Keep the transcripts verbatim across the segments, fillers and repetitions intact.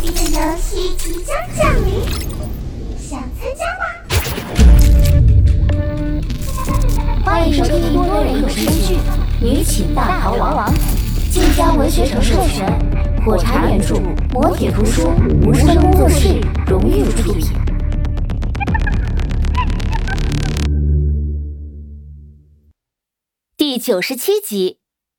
这个游戏即将降临，想参加吗？ 欢迎收听多人有声剧《女寝大逃亡》，晋江文学城授权，火柴原著，磨铁图书，无声工作室荣誉出品。第九十七集。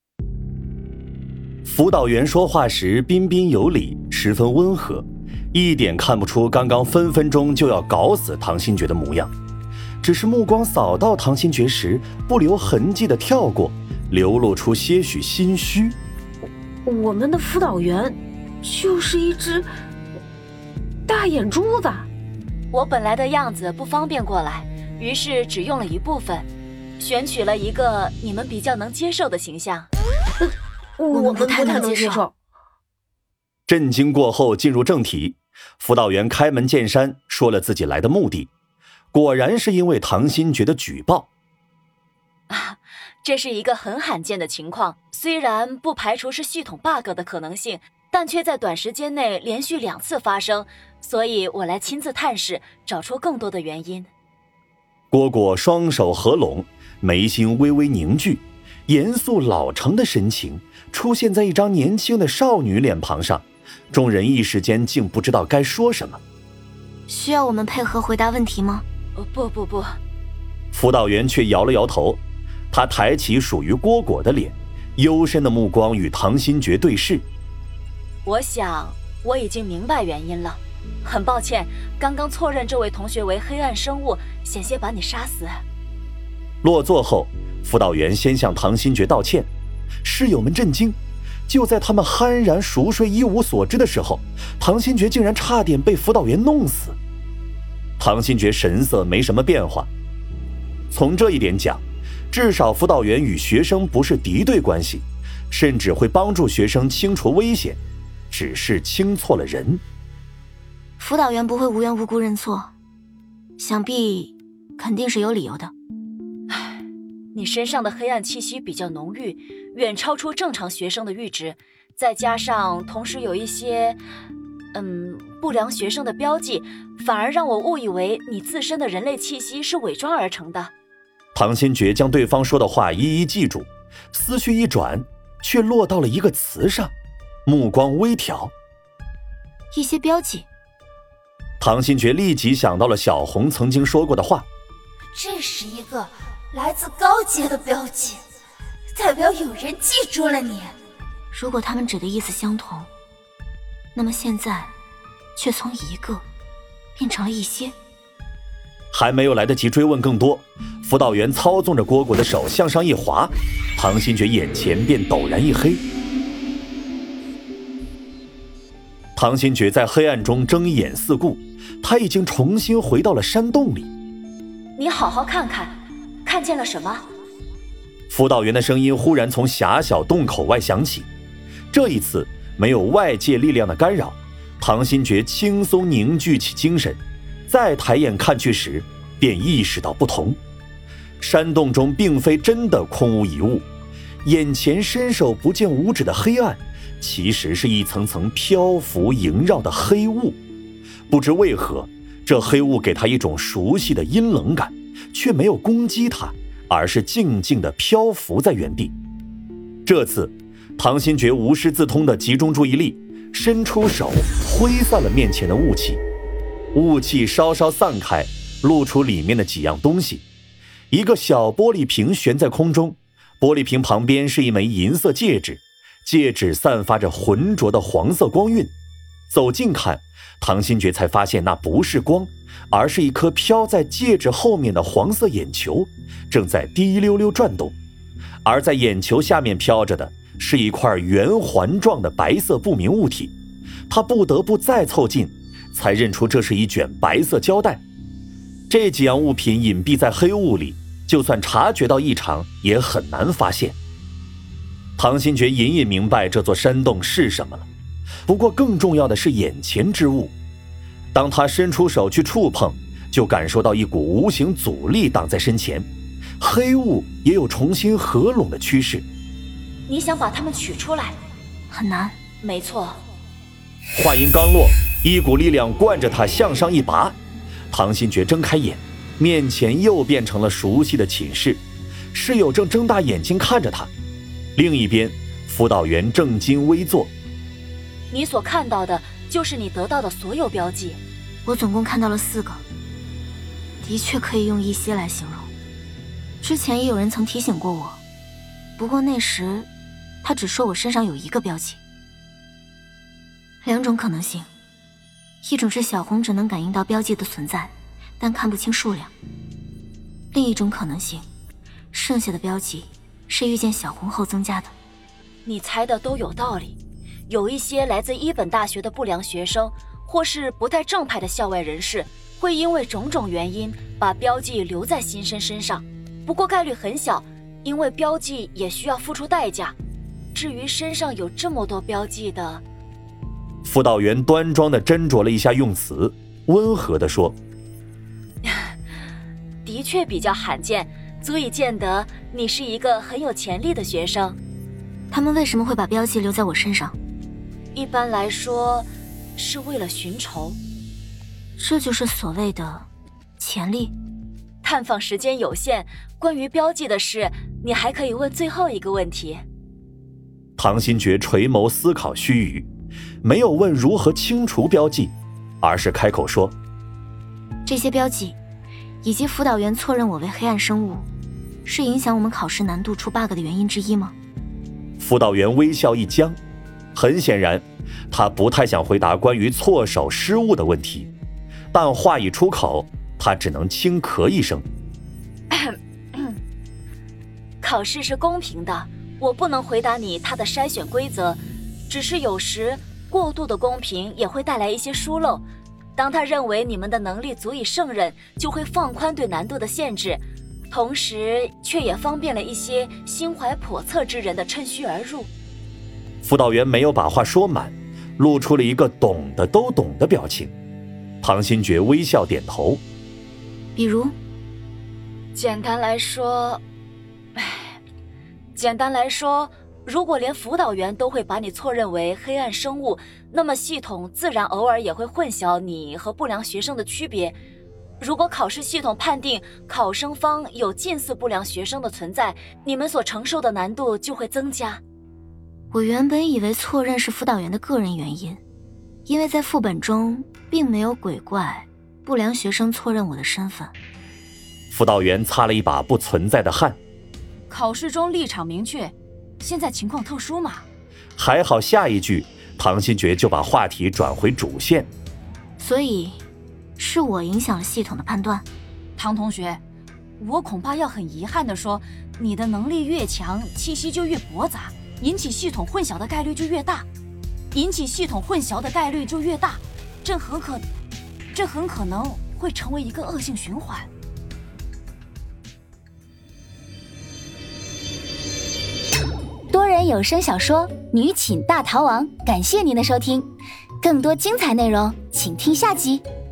辅导员说话时彬彬有礼，十分温和，一点看不出刚刚分分钟就要搞死唐新觉的模样，只是目光扫到唐新觉时不留痕迹地跳过，流露出些许心虚。 我们的辅导员就是一只大眼珠子。 我本来的样子不方便过来，于是只用了一部分，选取了一个你们比较能接受的形象。 呃我们不太能接受。 震惊过后进入正题，辅导员开门见山说了自己来的目的，果然是因为唐新觉的举报。 啊，这是一个很罕见的情况，虽然不排除是系统 bug 的可能性，但却在短时间内连续两次发生，所以我来亲自探视，找出更多的原因。 蝈蝈双手合拢，眉心微微凝聚，严肃老成的神情出现在一张年轻的少女脸庞上，众人一时间竟不知道该说什么。 需要我们配合回答问题吗？ 呃，不不不。 辅导员却摇了摇头，他抬起属于蝈蝈的脸，幽深的目光与唐新觉对视。 我想我已经明白原因了，很抱歉，刚刚错认这位同学为黑暗生物，险些把你杀死。 落座后，辅导员先向唐新觉道歉，室友们震惊。就在他们酣然熟睡一无所知的时候，唐新觉竟然差点被辅导员弄死。唐新觉神色没什么变化，从这一点讲，至少辅导员与学生不是敌对关系，甚至会帮助学生清除危险，只是清错了人。 辅导员不会无缘无故认错，想必肯定是有理由的。 你身上的黑暗气息比较浓郁，远超出正常学生的阈值，再加上同时有一些嗯不良学生的标记，反而让我误以为你自身的人类气息是伪装而成的。 唐新觉将对方说的话一一记住，思绪一转，却落到了一个词上，目光微挑。 一些标记。 唐新觉立即想到了小红曾经说过的话， 这是一个来自高阶的标记，代表有人记住了你。 如果他们指的意思相同，那么现在却从一个变成了一些。 还没有来得及追问更多，辅导员操纵着蝈蝈的手向上一滑，唐新觉眼前便陡然一黑。唐新觉在黑暗中睁眼四顾，他已经重新回到了山洞里。 你好好看看，看见了什么？ 辅导员的声音忽然从狭小洞口外响起，这一次没有外界力量的干扰，唐新觉轻松凝聚起精神，再抬眼看去时，便意识到不同。山洞中并非真的空无一物，眼前伸手不见五指的黑暗，其实是一层层漂浮萦绕的黑雾。不知为何，这黑雾给他一种熟悉的阴冷感，却没有攻击他，而是静静地漂浮在原地。这次唐新觉无师自通地集中注意力，伸出手挥散了面前的雾气，雾气稍稍散开，露出里面的几样东西。一个小玻璃瓶悬在空中，玻璃瓶旁边是一枚银色戒指，戒指散发着浑浊的黄色光晕。走近看，唐新觉才发现那不是光，而是一颗飘在戒指后面的黄色眼球，正在滴溜溜转动。而在眼球下面飘着的是一块圆环状的白色不明物体，他不得不再凑近，才认出这是一卷白色胶带。这几样物品隐蔽在黑雾里，就算察觉到异常也很难发现。唐新觉隐隐明白这座山洞是什么了，不过更重要的是眼前之物。当他伸出手去触碰，就感受到一股无形阻力挡在身前，黑雾也有重新合拢的趋势。 你想把它们取出来？ 很难。 没错。 话音刚落，一股力量惯着他向上一拔，唐新觉睁开眼，面前又变成了熟悉的寝室，室友正睁大眼睛看着他。另一边，辅导员正襟危坐。 你所看到的就是你得到的所有标记。 我总共看到了四个，的确可以用一些来形容。之前也有人曾提醒过我，不过那时他只说我身上有一个标记。两种可能性，一种是小红只能感应到标记的存在，但看不清数量；另一种可能性，剩下的标记是遇见小红后增加的。 你猜的都有道理，有一些来自一本大学的不良学生，或是不太正派的校外人士，会因为种种原因把标记留在新生身上，不过概率很小，因为标记也需要付出代价。至于身上有这么多标记的， 辅导员端庄地斟酌了一下用词，温和地说： 的确比较罕见，足以见得你是一个很有潜力的学生。 他们为什么会把标记留在我身上？ 一般来说是为了寻仇。 这就是所谓的潜力。 探访时间有限，关于标记的事，你还可以问最后一个问题。 唐新觉垂眸思考须臾，没有问如何清除标记，而是开口说： 这些标记以及辅导员错认我为黑暗生物，是影响我们考试难度出 bug 的原因之一吗？ 辅导员微笑一僵，很显然他不太想回答关于错手失误的问题，但话一出口，他只能轻咳一声。 考试是公平的，我不能回答你它的筛选规则，只是有时过度的公平也会带来一些疏漏。当他认为你们的能力足以胜任，就会放宽对难度的限制，同时却也方便了一些心怀叵测之人的趁虚而入。 辅导员没有把话说满，露出了一个懂的都懂的表情。唐新觉微笑点头。 比如？ 简单来说，唉，简单来说，如果连辅导员都会把你错认为黑暗生物，那么系统自然偶尔也会混淆你和不良学生的区别。如果考试系统判定考生方有近似不良学生的存在，你们所承受的难度就会增加。 我原本以为错认是辅导员的个人原因，因为在副本中并没有鬼怪不良学生错认我的身份。 辅导员擦了一把不存在的汗。 考试中立场明确，现在情况特殊嘛。 还好下一句唐新觉就把话题转回主线。 所以是我影响了系统的判断。 唐同学，我恐怕要很遗憾地说，你的能力越强，气息就越驳杂，引起系统混淆的概率就越大，引起系统混淆的概率就越大，这很可这很可能会成为一个恶性循环。 多人有声小说《女寝大逃亡》，感谢您的收听，更多精彩内容请听下集。